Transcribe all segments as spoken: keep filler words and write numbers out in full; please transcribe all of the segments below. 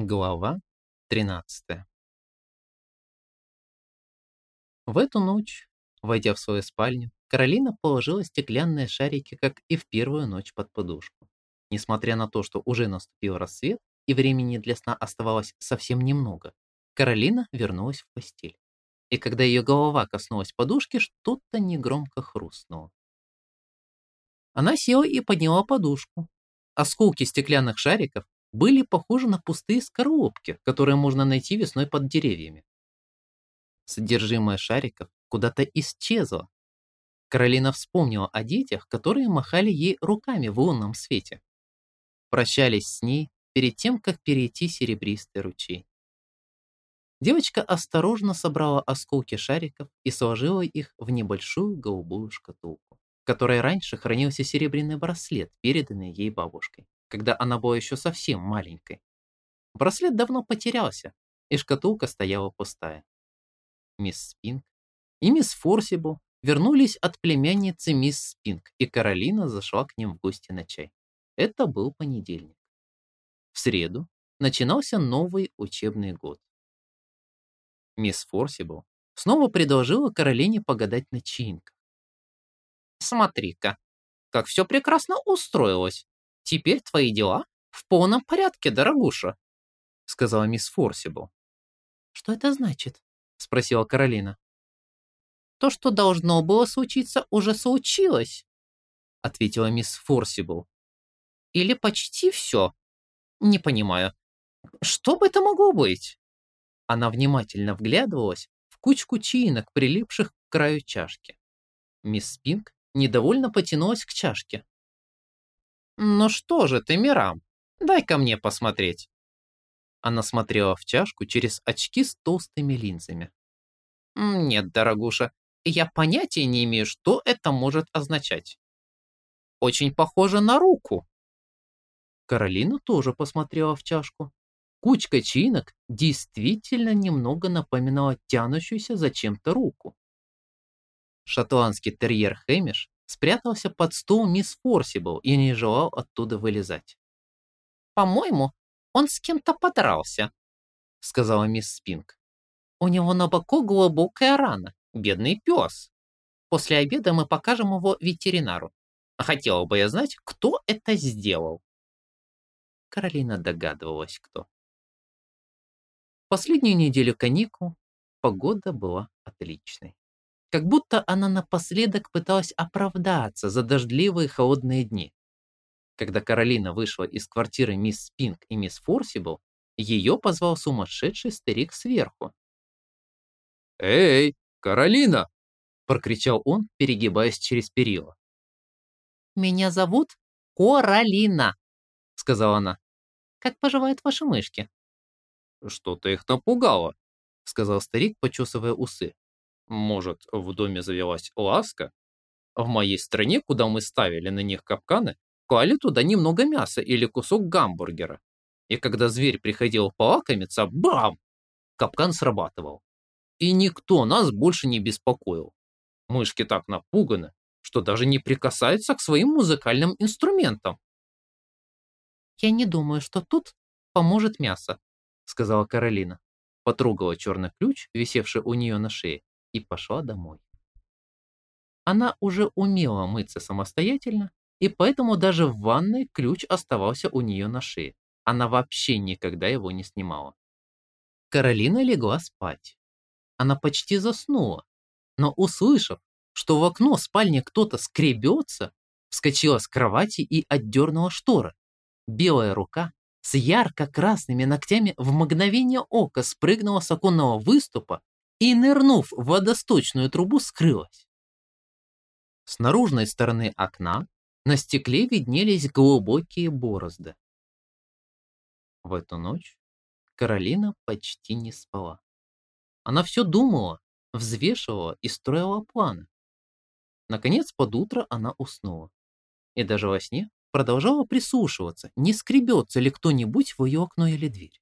Глава тринадцатая. В эту ночь, войдя в свою спальню, Каролина положила стеклянные шарики, как и в первую ночь, под подушку. Несмотря на то, что уже наступил рассвет и времени для сна оставалось совсем немного, Каролина вернулась в постель. И когда ее голова коснулась подушки, что-то негромко хрустнуло. Она села и подняла подушку. Осколки стеклянных шариков были похожи на пустые скорлупки, которые можно найти весной под деревьями. Содержимое шариков куда-то исчезло. Каролина вспомнила о детях, которые махали ей руками в лунном свете. Прощались с ней перед тем, как перейти серебристый ручей. Девочка осторожно собрала осколки шариков и сложила их в небольшую голубую шкатулку, в которой раньше хранился серебряный браслет, переданный ей бабушкой, когда она была еще совсем маленькой. Браслет давно потерялся, и шкатулка стояла пустая. Мисс Спинк и мисс Форсибл вернулись от племянницы мисс Спинк, и Каролина зашла к ним в гости на чай. Это был понедельник. В среду начинался новый учебный год. Мисс Форсибл снова предложила Каролине погадать на чаинках. «Смотри-ка, как все прекрасно устроилось. Теперь твои дела в полном порядке, дорогуша», — сказала мисс Форсибл. «Что это значит?» — спросила Каролина. «То, что должно было случиться, уже случилось», — ответила мисс Форсибл. «Или почти все. Не понимаю, что бы это могло быть?» Она внимательно вглядывалась в кучку чаинок, прилипших к краю чашки. Мисс Спинк недовольно потянулась к чашке. «Ну что же ты, Мирам, дай-ка мне посмотреть». Она смотрела в чашку через очки с толстыми линзами. «Нет, дорогуша, я понятия не имею, что это может означать. Очень похоже на руку». Каролина тоже посмотрела в чашку. Кучка чаинок действительно немного напоминала тянущуюся зачем-то руку. Шотландский терьер Хэмиш спрятался под стол мисс Форсибл и не желал оттуда вылезать. «По-моему, он с кем-то подрался», — сказала мисс Спинк. «У него на боку глубокая рана, бедный пес. После обеда мы покажем его ветеринару. Хотела бы я знать, кто это сделал». Каролина догадывалась, кто. Последнюю неделю каникул погода была отличной. Как будто она напоследок пыталась оправдаться за дождливые холодные дни. Когда Каролина вышла из квартиры мисс Спинк и мисс Форсибл, ее позвал сумасшедший старик сверху. «Эй, Каролина!» — прокричал он, перегибаясь через перила. «Меня зовут Коралина», — сказала она. «Как поживают ваши мышки?» «Что-то их напугало», — сказал старик, почесывая усы. «Может, в доме завелась ласка? В моей стране, куда мы ставили на них капканы, клали туда немного мяса или кусок гамбургера. И когда зверь приходил полакомиться, бам! Капкан срабатывал. И никто нас больше не беспокоил. Мышки так напуганы, что даже не прикасаются к своим музыкальным инструментам». «Я не думаю, что тут поможет мясо», — сказала Каролина. Потрогала черный ключ, висевший у нее на шее, и пошла домой. Она уже умела мыться самостоятельно, и поэтому даже в ванной ключ оставался у нее на шее. Она вообще никогда его не снимала. Каролина легла спать. Она почти заснула, но, услышав, что в окно спальни кто-то скребется, вскочила с кровати и отдернула шторы. Белая рука с ярко-красными ногтями в мгновение ока спрыгнула с оконного выступа и, нырнув в водосточную трубу, скрылась. С наружной стороны окна на стекле виднелись глубокие борозды. В эту ночь Каролина почти не спала. Она все думала, взвешивала и строила планы. Наконец, под утро она уснула. И даже во сне продолжала прислушиваться, не скребется ли кто-нибудь в ее окно или дверь.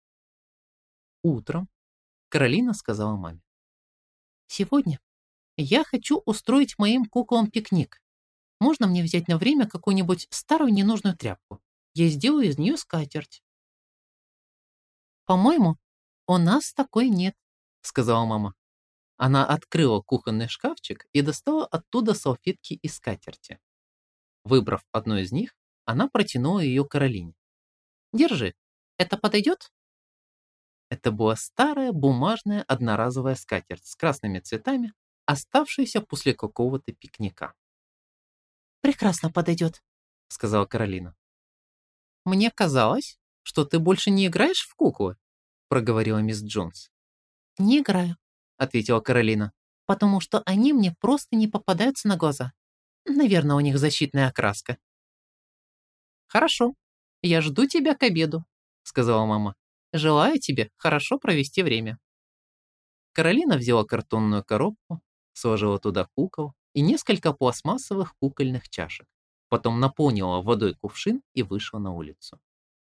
Утром Каролина сказала маме: «Сегодня я хочу устроить моим куклам пикник. Можно мне взять на время какую-нибудь старую ненужную тряпку? Я сделаю из нее скатерть». «По-моему, у нас такой нет», — сказала мама. Она открыла кухонный шкафчик и достала оттуда салфетки и скатерти. Выбрав одну из них, она протянула ее Каролине. «Держи, это подойдет?» Это была старая бумажная одноразовая скатерть с красными цветами, оставшаяся после какого-то пикника. «Прекрасно подойдет», — сказала Каролина. «Мне казалось, что ты больше не играешь в куклы», — проговорила мисс Джонс. «Не играю», — ответила Каролина, «потому что они мне просто не попадаются на глаза. Наверное, у них защитная окраска». «Хорошо, я жду тебя к обеду», — сказала мама. «Желаю тебе хорошо провести время». Каролина взяла картонную коробку, сложила туда кукол и несколько пластмассовых кукольных чашек. Потом наполнила водой кувшин и вышла на улицу.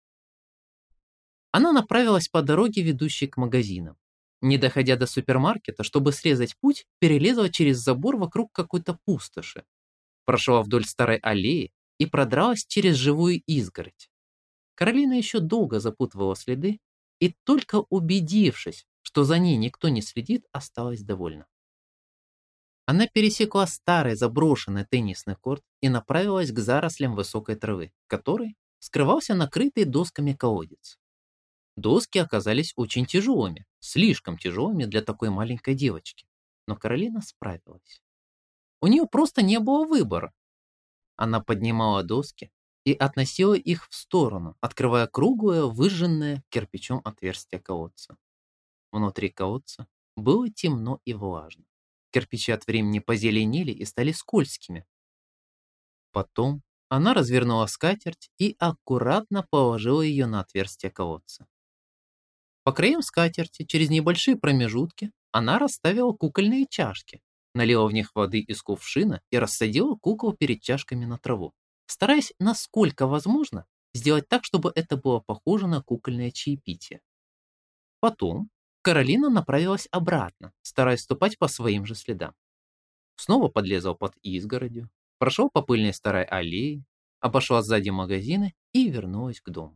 Она направилась по дороге, ведущей к магазинам. Не доходя до супермаркета, чтобы срезать путь, перелезла через забор вокруг какой-то пустоши. Прошла вдоль старой аллеи и продралась через живую изгородь. Каролина еще долго запутывала следы и, только убедившись, что за ней никто не следит, осталась довольна. Она пересекла старый заброшенный теннисный корт и направилась к зарослям высокой травы, в которой скрывался накрытый досками колодец. Доски оказались очень тяжелыми, слишком тяжелыми для такой маленькой девочки, но Каролина справилась. У нее просто не было выбора. Она поднимала доски и относила их в сторону, открывая круглое, выжженное кирпичом отверстие колодца. Внутри колодца было темно и влажно. Кирпичи от времени позеленели и стали скользкими. Потом она развернула скатерть и аккуратно положила ее на отверстие колодца. По краям скатерти, через небольшие промежутки, она расставила кукольные чашки, налила в них воды из кувшина и рассадила кукол перед чашками на траву, стараясь, насколько возможно, сделать так, чтобы это было похоже на кукольное чаепитие. Потом Каролина направилась обратно, стараясь ступать по своим же следам. Снова подлезла под изгородью, прошла по пыльной старой аллее, обошла сзади магазины и вернулась к дому.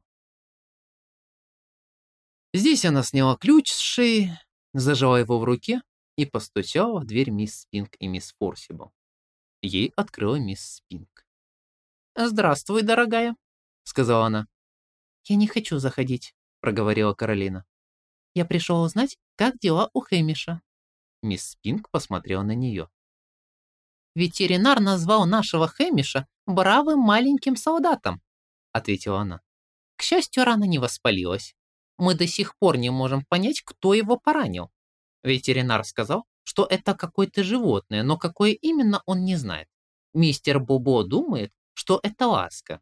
Здесь она сняла ключ с шеи, зажала его в руке и постучала в дверь мисс Спинк и мисс Форсибл. Ей открыла мисс Спинк. «Здравствуй, дорогая», — сказала она. «Я не хочу заходить», — проговорила Каролина. «Я пришла узнать, как дела у Хэмиша». Мисс Спинк посмотрела на нее. «Ветеринар назвал нашего Хэмиша бравым маленьким солдатом», — ответила она. «К счастью, рана не воспалилась. Мы до сих пор не можем понять, кто его поранил. Ветеринар сказал, что это какое-то животное, но какое именно он не знает. Мистер Бобо думает, что это ласка».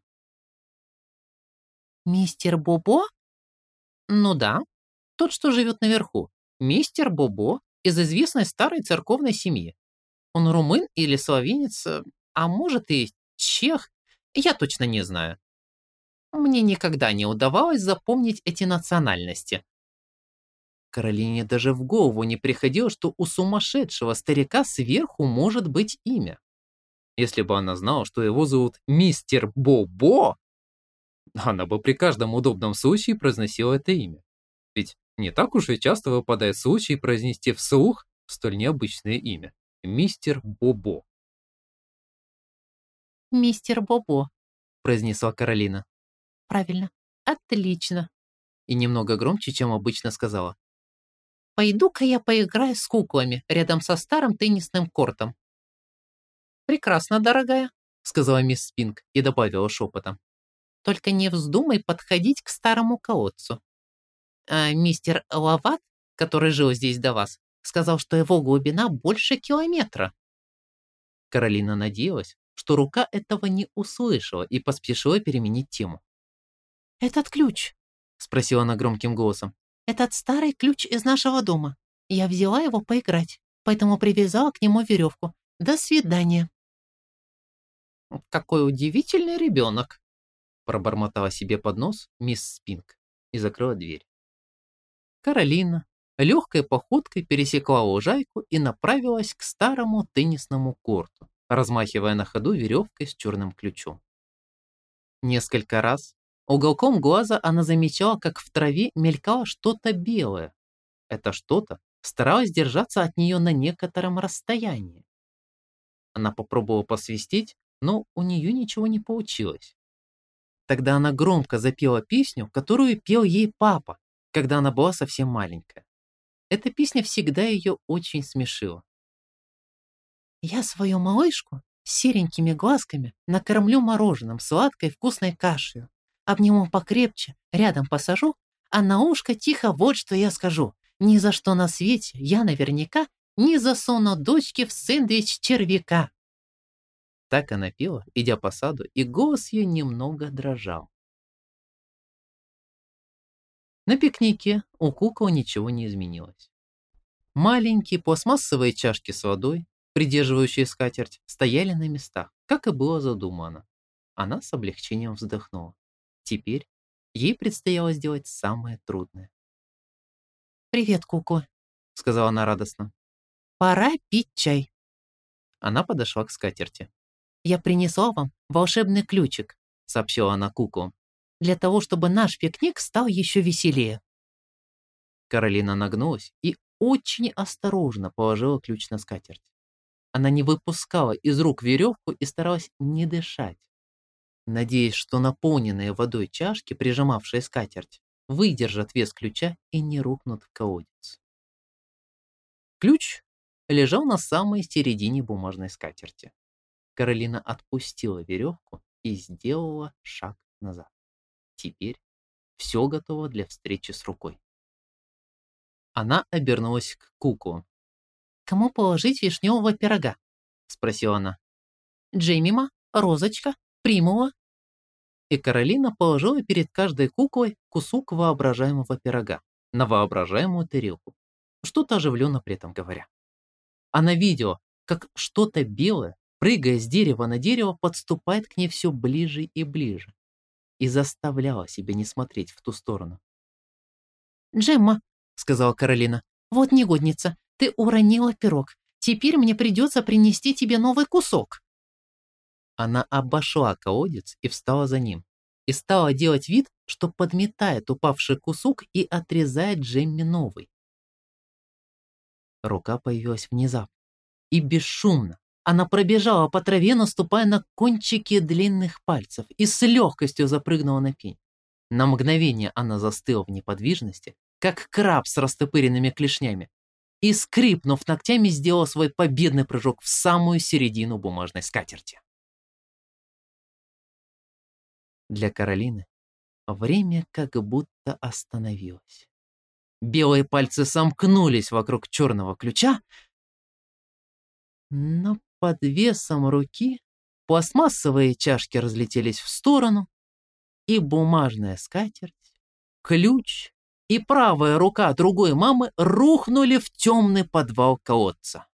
«Мистер Бобо?» «Ну да, тот, что живет наверху. Мистер Бобо из известной старой церковной семьи. Он румын или словенец, а может и чех, я точно не знаю. Мне никогда не удавалось запомнить эти национальности». Каролине даже в голову не приходило, что у сумасшедшего старика сверху может быть имя. Если бы она знала, что его зовут мистер Бобо, она бы при каждом удобном случае произносила это имя. Ведь не так уж и часто выпадает случай произнести вслух столь необычное имя. Мистер Бобо. «Мистер Бобо», — произнесла Каролина. «Правильно. Отлично». И немного громче, чем обычно сказала. «Пойду-ка я поиграю с куклами рядом со старым теннисным кортом». «Прекрасно, дорогая», — сказала мисс Спинк и добавила шепотом. «Только не вздумай подходить к старому колодцу. А мистер Лават, который жил здесь до вас, сказал, что его глубина больше километра». Каролина надеялась, что рука этого не услышала и поспешила переменить тему. «Этот ключ?» — спросила она громким голосом. «Этот старый ключ из нашего дома. Я взяла его поиграть, поэтому привязала к нему веревку. До свидания». «Какой удивительный ребенок!» — пробормотала себе под нос мисс Спинк и закрыла дверь. Каролина легкой походкой пересекла лужайку и направилась к старому теннисному корту, размахивая на ходу веревкой с черным ключом. Несколько раз Уголком глаза она замечала, как в траве мелькало что-то белое. Это что-то старалось держаться от нее на некотором расстоянии. Она попробовала посвистеть, но у нее ничего не получилось. Тогда она громко запела песню, которую пел ей папа, когда она была совсем маленькая. Эта песня всегда ее очень смешила. «Я свою малышку с серенькими глазками накормлю мороженым, сладкой вкусной кашей. Обниму покрепче, рядом посажу, а на ушко тихо вот что я скажу. Ни за что на свете я наверняка не засуну дочке в сэндвич червяка». Так она пела, идя по саду, и голос ее немного дрожал. На пикнике у кукол ничего не изменилось. Маленькие пластмассовые чашки с водой, придерживающие скатерть, стояли на местах, как и было задумано. Она с облегчением вздохнула. Теперь ей предстояло сделать самое трудное. «Привет, куклы», — сказала она радостно. «Пора пить чай». Она подошла к скатерти. «Я принесла вам волшебный ключик», — сообщила она куклам, «для того, чтобы наш пикник стал еще веселее». Каролина нагнулась и очень осторожно положила ключ на скатерть. Она не выпускала из рук веревку и старалась не дышать, надеясь, что наполненные водой чашки, прижимавшие скатерть, выдержат вес ключа и не рухнут в колодец. Ключ лежал на самой середине бумажной скатерти. Каролина отпустила веревку и сделала шаг назад. Теперь все готово для встречи с рукой. Она обернулась к куклам. «Кому положить вишневого пирога?» — спросила она. «Джеймима, Розочка, Примула?» И Каролина положила перед каждой куклой кусок воображаемого пирога на воображаемую тарелку, что-то оживленно при этом говоря. Она видела, как что-то белое, прыгая с дерева на дерево, подступает к ней все ближе и ближе, и заставляла себя не смотреть в ту сторону. «Джемма», — сказала Каролина, — «вот негодница, ты уронила пирог. Теперь мне придется принести тебе новый кусок». Она обошла колодец и встала за ним, и стала делать вид, что подметает упавший кусок и отрезает Джемме новый. Рука появилась внезапно и бесшумно. Она пробежала по траве, наступая на кончики длинных пальцев, и с легкостью запрыгнула на пень. На мгновение она застыла в неподвижности, как краб с растопыренными клешнями, и, скрипнув ногтями, сделала свой победный прыжок в самую середину бумажной скатерти. Для Каролины время как будто остановилось. Белые пальцы сомкнулись вокруг черного ключа, но под весом руки пластмассовые чашки разлетелись в сторону, и бумажная скатерть, ключ и правая рука другой мамы рухнули в темный подвал колодца.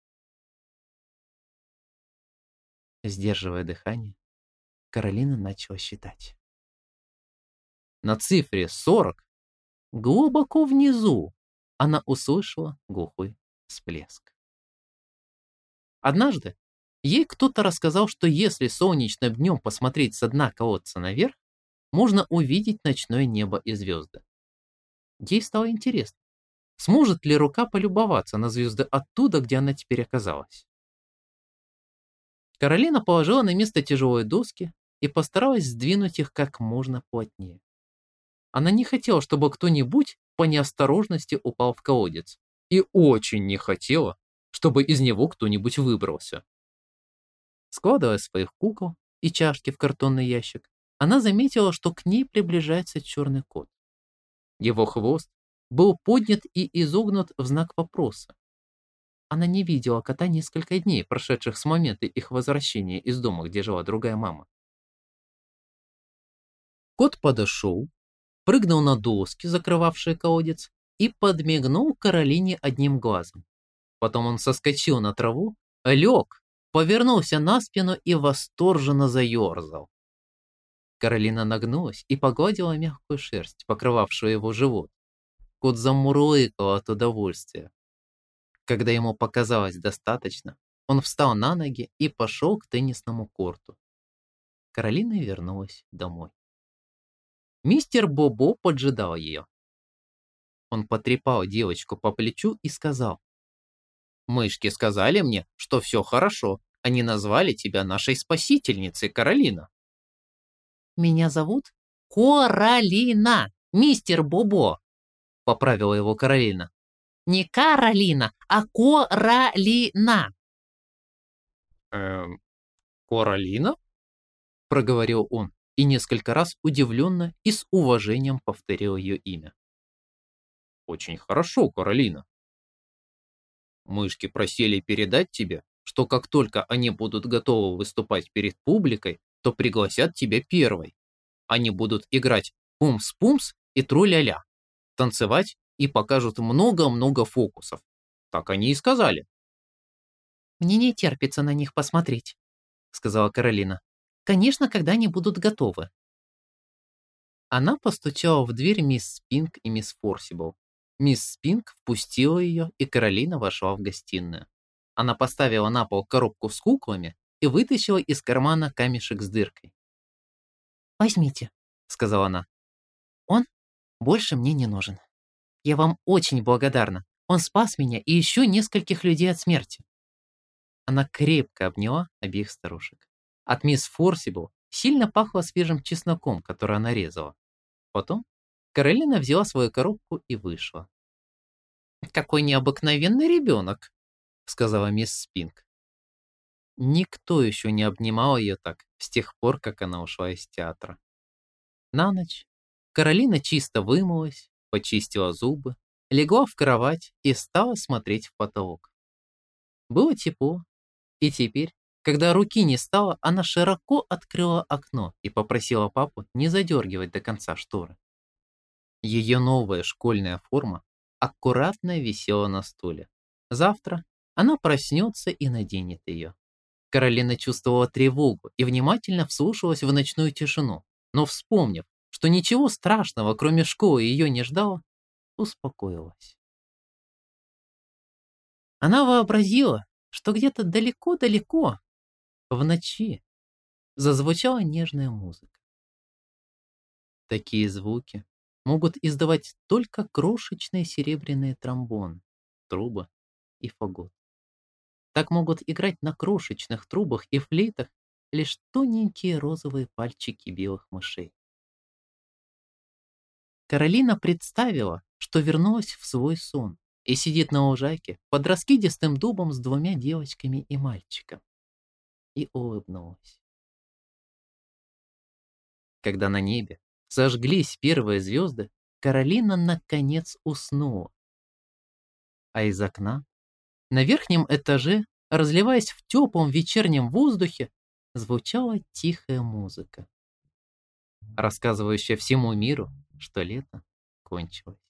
Сдерживая дыхание, Каролина начала считать. На цифре сорок, глубоко внизу, она услышала глухой всплеск. Однажды ей кто-то рассказал, что если солнечным днем посмотреть со дна колодца наверх, можно увидеть ночное небо и звезды. Ей стало интересно, сможет ли рука полюбоваться на звезды оттуда, где она теперь оказалась. Каролина положила на место тяжелые доски и постаралась сдвинуть их как можно плотнее. Она не хотела, чтобы кто-нибудь по неосторожности упал в колодец, и очень не хотела, чтобы из него кто-нибудь выбрался. Складывая своих кукол и чашки в картонный ящик, она заметила, что к ней приближается черный кот. Его хвост был поднят и изогнут в знак вопроса. Она не видела кота несколько дней, прошедших с момента их возвращения из дома, где жила другая мама. Кот подошел, прыгнул на доски, закрывавшие колодец, и подмигнул Каролине одним глазом. Потом он соскочил на траву, лег, повернулся на спину и восторженно заерзал. Каролина нагнулась и погладила мягкую шерсть, покрывавшую его живот. Кот замурлыкал от удовольствия. Когда ему показалось достаточно, он встал на ноги и пошел к теннисному корту. Каролина вернулась домой. Мистер Бобо поджидал ее. Он потрепал девочку по плечу и сказал: «Мышки сказали мне, что все хорошо. Они назвали тебя нашей спасительницей, Каролина». «Меня зовут Коралина, мистер Бобо», — поправила его Каролина. «Не Каролина, а Коралина». «Эм, Коралина?» — проговорил он и несколько раз удивленно и с уважением повторил ее имя. «Очень хорошо, Каролина. Мышки просили передать тебе, что как только они будут готовы выступать перед публикой, то пригласят тебя первой. Они будут играть пумс-пумс и тру-ля-ля, танцевать и покажут много-много фокусов. Так они и сказали». «Мне не терпится на них посмотреть», — сказала Каролина. «Конечно, когда они будут готовы». Она постучала в дверь мисс Спинк и мисс Форсибл. Мисс Спинк впустила ее, и Каролина вошла в гостиную. Она поставила на пол коробку с куклами и вытащила из кармана камешек с дыркой. «Возьмите», — сказала она. «Он больше мне не нужен. Я вам очень благодарна. Он спас меня и еще нескольких людей от смерти». Она крепко обняла обеих старушек. От мисс Форсибл сильно пахло свежим чесноком, который она резала. Потом Каролина взяла свою коробку и вышла. «Какой необыкновенный ребенок», — сказала мисс Спинк. Никто еще не обнимал ее так с тех пор, как она ушла из театра. На ночь Каролина чисто вымылась, почистила зубы, легла в кровать и стала смотреть в потолок. Было тепло, и теперь, когда руки не стало, она широко открыла окно и попросила папу не задергивать до конца шторы. Ее новая школьная форма аккуратно висела на стуле. Завтра она проснется и наденет ее. Каролина чувствовала тревогу и внимательно вслушалась в ночную тишину, но, вспомнив, что ничего страшного, кроме школы, ее не ждало, успокоилась. Она вообразила, что где-то далеко-далеко, в ночи, зазвучала нежная музыка. Такие звуки могут издавать только крошечные серебряные тромбоны, трубы и фагот. Так могут играть на крошечных трубах и флейтах лишь тоненькие розовые пальчики белых мышей. Каролина представила, что вернулась в свой сон и сидит на лужайке под раскидистым дубом с двумя девочками и мальчиком. И улыбнулась. Когда на небе зажглись первые звезды, Каролина наконец уснула. А из окна, на верхнем этаже, разливаясь в теплом вечернем воздухе, звучала тихая музыка, рассказывающая всему миру, что лето кончилось.